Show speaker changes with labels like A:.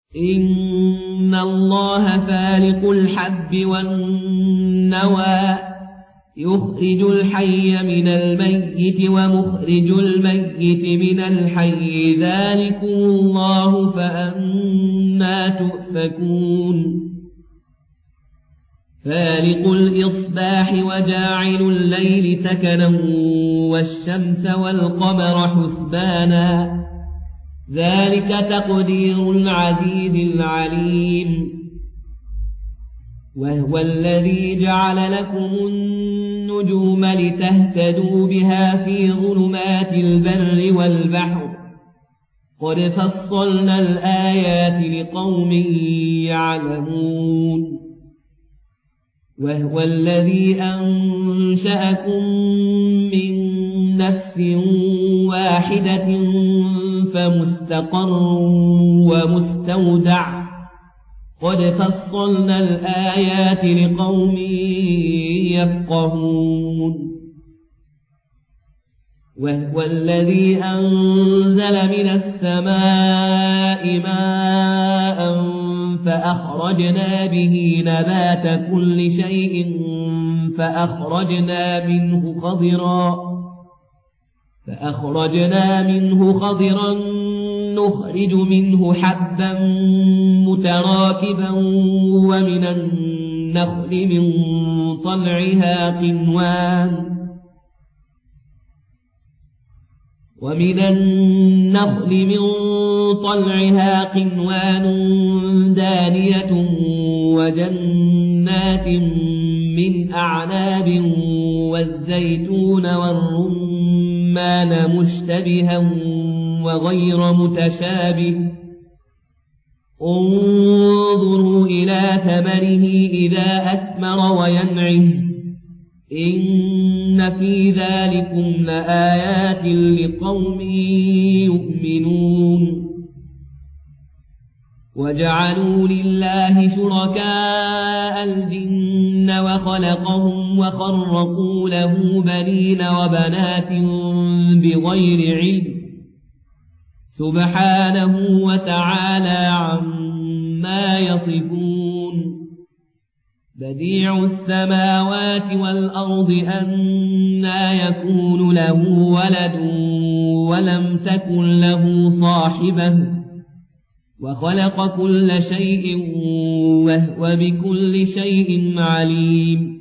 A: إن الله فالق الحب والنوى يخرج الحي من الميت ومخرج الميت من الحي ذلكم الله فأنا تؤفكون فالق الإصباح وجاعل الليل سكنا والشمس والقمر حسبانا ذلك تقدير العزيز العليم وهو الذي جعل لكم النجوم لتهتدوا بها في ظلمات البر والبحر قد فصلنا الآيات لقوم يعلمون وهو الذي أنشأكم من نفس واحدة فمستقر ومستودع قد فصلنا الآيات لقوم يفقهون وهو الذي أنزل من السماء ماء فأخرجنا به نبات كل شيء فأخرجنا منه خضرا نخرج منه حبا متراكبا ومن النخل من طلعها قنوان دانية وجنات من أعناب والزيتون والرمان مشتبها وغير متشابه انظروا إلى ثمره إذا أثمر وينعه إن في ذلكم لآيات لقوم يؤمنون وجعلوا لله شركاء الجن وخلقهم وخرقوا له بنين وبنات بغير علم سبحانه وتعالى عما يصفون بديع السماوات والأرض أنى يكون له ولد ولم تكن له صاحبة وخلق كل شيء وهو بكل شيء عليم